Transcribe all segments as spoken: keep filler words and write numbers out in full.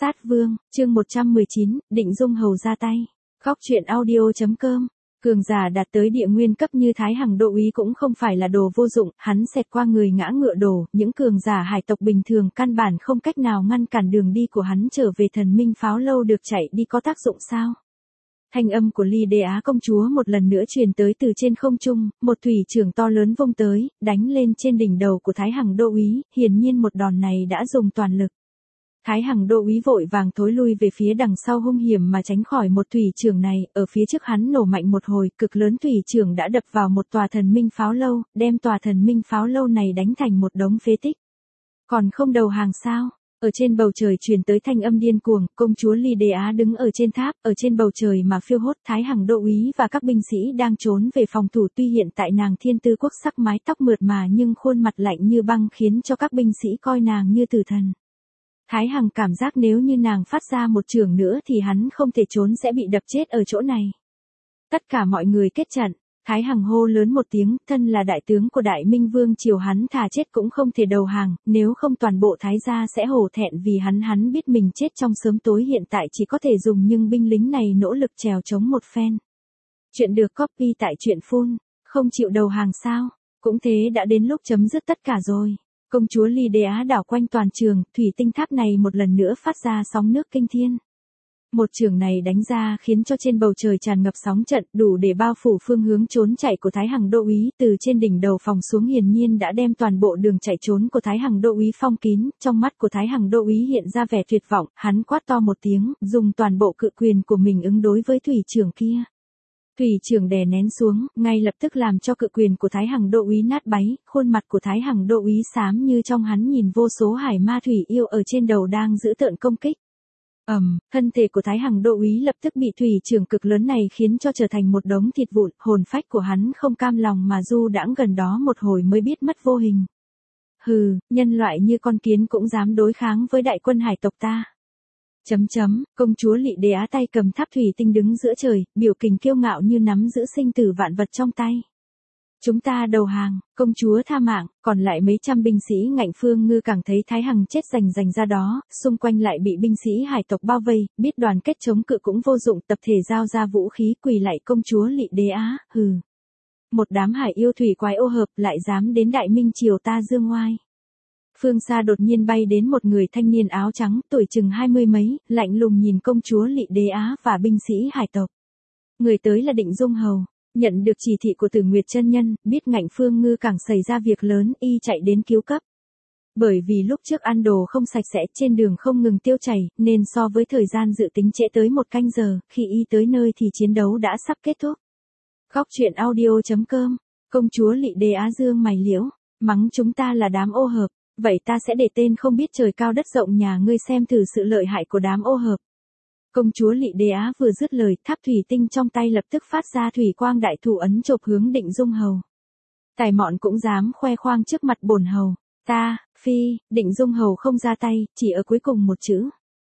Sát Vương, chương một trăm mười chín, Định Dung Hầu ra tay. Góc truyện audio chấm com. Cường giả đạt tới địa nguyên cấp như Thái Hằng Đô Úy cũng không phải là đồ vô dụng, hắn xẹt qua người ngã ngựa đổ, những cường giả hải tộc bình thường căn bản không cách nào ngăn cản đường đi của hắn trở về thần minh pháo lâu được chạy đi có tác dụng sao? Thanh âm của Ly Đế Á công chúa một lần nữa truyền tới từ trên không trung, một thủy trưởng to lớn vung tới, đánh lên trên đỉnh đầu của Thái Hằng Đô Úy, hiển nhiên một đòn này đã dùng toàn lực. Thái Hằng Đô Úy vội vàng thối lui về phía đằng sau hung hiểm mà tránh khỏi một thủy trưởng này, ở phía trước hắn nổ mạnh một hồi, cực lớn thủy trưởng đã đập vào một tòa thần minh pháo lâu, đem tòa thần minh pháo lâu này đánh thành một đống phế tích. Còn không đầu hàng sao? Ở trên bầu trời truyền tới thanh âm điên cuồng, công chúa Ly Đế Á đứng ở trên tháp, ở trên bầu trời mà phiêu hốt. Thái Hằng Đô Úy và các binh sĩ đang trốn về phòng thủ, tuy hiện tại nàng thiên tư quốc sắc mái tóc mượt mà nhưng khuôn mặt lạnh như băng khiến cho các binh sĩ coi nàng như tử thần. Thái Hằng cảm giác nếu như nàng phát ra một chưởng nữa thì hắn không thể trốn sẽ bị đập chết ở chỗ này. Tất cả mọi người kết trận, Thái Hằng hô lớn một tiếng, thân là đại tướng của Đại Minh Vương triều hắn thà chết cũng không thể đầu hàng, nếu không toàn bộ Thái gia sẽ hổ thẹn vì hắn hắn biết mình chết trong sớm tối hiện tại chỉ có thể dùng nhưng binh lính này nỗ lực trèo chống một phen. Chuyện được copy tại truyện phun, không chịu đầu hàng sao, cũng thế đã đến lúc chấm dứt tất cả rồi. Công chúa Ly Đế Á đảo quanh toàn trường, thủy tinh tháp này một lần nữa phát ra sóng nước kinh thiên. Một trường này đánh ra khiến cho trên bầu trời tràn ngập sóng trận, đủ để bao phủ phương hướng trốn chạy của Thái Hằng Đô Úy, từ trên đỉnh đầu phòng xuống hiển nhiên đã đem toàn bộ đường chạy trốn của Thái Hằng Đô Úy phong kín, trong mắt của Thái Hằng Đô Úy hiện ra vẻ tuyệt vọng, hắn quát to một tiếng, dùng toàn bộ cự quyền của mình ứng đối với thủy trưởng kia. Thủy trưởng đè nén xuống, ngay lập tức làm cho cự quyền của Thái Hằng Đô Úy nát bấy, khuôn mặt của Thái Hằng Đô Úy xám như trong hắn nhìn vô số hải ma thủy yêu ở trên đầu đang giữ tợn công kích. Ầm, um, thân thể của Thái Hằng Đô Úy lập tức bị thủy trưởng cực lớn này khiến cho trở thành một đống thịt vụn, hồn phách của hắn không cam lòng mà du đãng gần đó một hồi mới biết mất vô hình. Hừ, nhân loại như con kiến cũng dám đối kháng với đại quân hải tộc ta. Chấm chấm, công chúa Ly Đế Á tay cầm tháp thủy tinh đứng giữa trời, biểu tình kiêu ngạo như nắm giữ sinh tử vạn vật trong tay. Chúng ta đầu hàng, công chúa tha mạng, còn lại mấy trăm binh sĩ Ngạnh Phương Ngư càng thấy Thái Hằng chết rành rành ra đó, xung quanh lại bị binh sĩ hải tộc bao vây, biết đoàn kết chống cự cũng vô dụng, tập thể giao ra vũ khí quỳ lạy công chúa Ly Đế Á, hừ. Một đám hải yêu thủy quái ô hợp lại dám đến Đại Minh triều ta dương ngoai. Phương xa đột nhiên bay đến một người thanh niên áo trắng, tuổi chừng hai mươi mấy, lạnh lùng nhìn công chúa Ly Đế Á và binh sĩ hải tộc. Người tới là Định Dung Hầu, nhận được chỉ thị của Tử Nguyệt chân nhân, biết Ngạnh Phương Ngư càng xảy ra việc lớn, y chạy đến cứu cấp. Bởi vì lúc trước ăn đồ không sạch sẽ, trên đường không ngừng tiêu chảy, nên so với thời gian dự tính trễ tới một canh giờ, khi y tới nơi thì chiến đấu đã sắp kết thúc. Góc truyện audio chấm com, công chúa Ly Đế Á dương mày liễu, mắng chúng ta là đám ô hợp. Vậy ta sẽ để tên không biết trời cao đất rộng nhà ngươi xem thử sự lợi hại của đám ô hợp. Công chúa Ly Đế Á vừa dứt lời, tháp thủy tinh trong tay lập tức phát ra thủy quang đại thủ ấn chộp hướng Định Dung Hầu. Tài mọn cũng dám khoe khoang trước mặt bổn hầu. Ta, phi, Định Dung Hầu không ra tay, chỉ ở cuối cùng một chữ.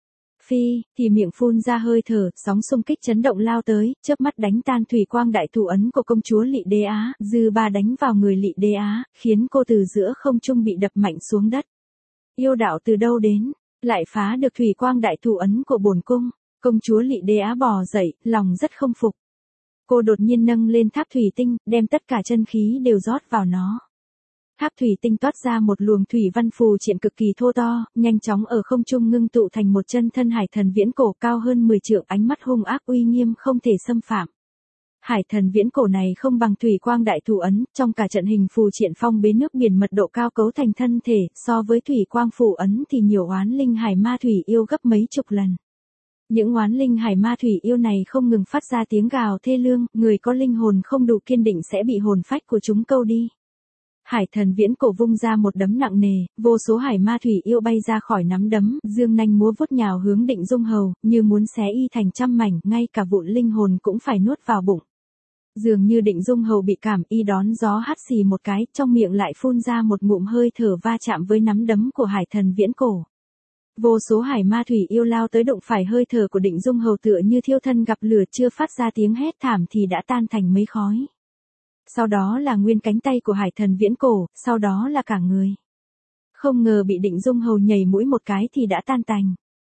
Phi, thì miệng phun ra hơi thở, sóng xung kích chấn động lao tới, chớp mắt đánh tan thủy quang đại thủ ấn của công chúa Ly Đế Á, dư ba đánh vào người Ly Đế Á, khiến cô từ giữa không trung bị đập mạnh xuống đất. Yêu đạo từ đâu đến, lại phá được thủy quang đại thủ ấn của bổn cung, công chúa Ly Đế Á bò dậy, lòng rất không phục. Cô đột nhiên nâng lên tháp thủy tinh, đem tất cả chân khí đều rót vào nó. Tháp thủy tinh toát ra một luồng thủy văn phù triện cực kỳ thô to, nhanh chóng ở không trung ngưng tụ thành một chân thân hải thần viễn cổ cao hơn mười trượng, ánh mắt hung ác uy nghiêm không thể xâm phạm. Hải thần viễn cổ này không bằng thủy quang đại thủ ấn, trong cả trận hình phù triện phong bế nước biển mật độ cao cấu thành thân thể, so với thủy quang phù ấn thì nhiều oán linh hải ma thủy yêu gấp mấy chục lần. Những oán linh hải ma thủy yêu này không ngừng phát ra tiếng gào thê lương, người có linh hồn không đủ kiên định sẽ bị hồn phách của chúng câu đi. Hải thần viễn cổ vung ra một đấm nặng nề, vô số hải ma thủy yêu bay ra khỏi nắm đấm, dương nanh múa vuốt nhào hướng Định Dung Hầu, như muốn xé y thành trăm mảnh, ngay cả vụn linh hồn cũng phải nuốt vào bụng. Dường như Định Dung Hầu bị cảm, y đón gió hắt xì một cái, trong miệng lại phun ra một ngụm hơi thở va chạm với nắm đấm của hải thần viễn cổ. Vô số hải ma thủy yêu lao tới đụng phải hơi thở của Định Dung Hầu tựa như thiêu thân gặp lửa, chưa phát ra tiếng hét thảm thì đã tan thành mây khói. Sau đó là nguyên cánh tay của hải thần viễn cổ, sau đó là cả người. Không ngờ bị Định Dung Hầu nhảy mũi một cái thì đã tan tành.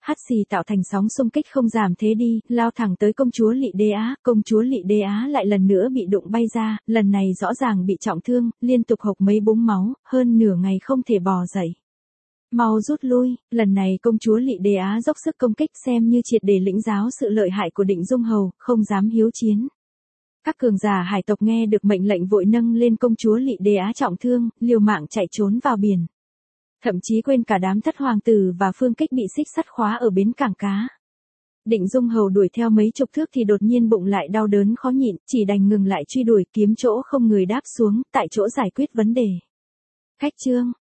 hắt xì tạo thành sóng xung kích không giảm thế đi, lao thẳng tới công chúa Lị Đế Á, công chúa Lị Đế Á lại lần nữa bị đụng bay ra, lần này rõ ràng bị trọng thương, liên tục hộc mấy búng máu, hơn nửa ngày không thể bò dậy. Mau rút lui, lần này công chúa Lị Đế Á dốc sức công kích xem như triệt để lĩnh giáo sự lợi hại của Định Dung Hầu, không dám hiếu chiến. Các cường giả hải tộc nghe được mệnh lệnh vội nâng lên công chúa Lị Đế Á trọng thương, liều mạng chạy trốn vào biển. Thậm chí quên cả đám thất hoàng tử và Phương Kích bị xích sắt khóa ở bến cảng cá. Định Dung Hầu đuổi theo mấy chục thước thì đột nhiên bụng lại đau đớn khó nhịn, chỉ đành ngừng lại truy đuổi, kiếm chỗ không người đáp xuống, tại chỗ giải quyết vấn đề. Khách trương,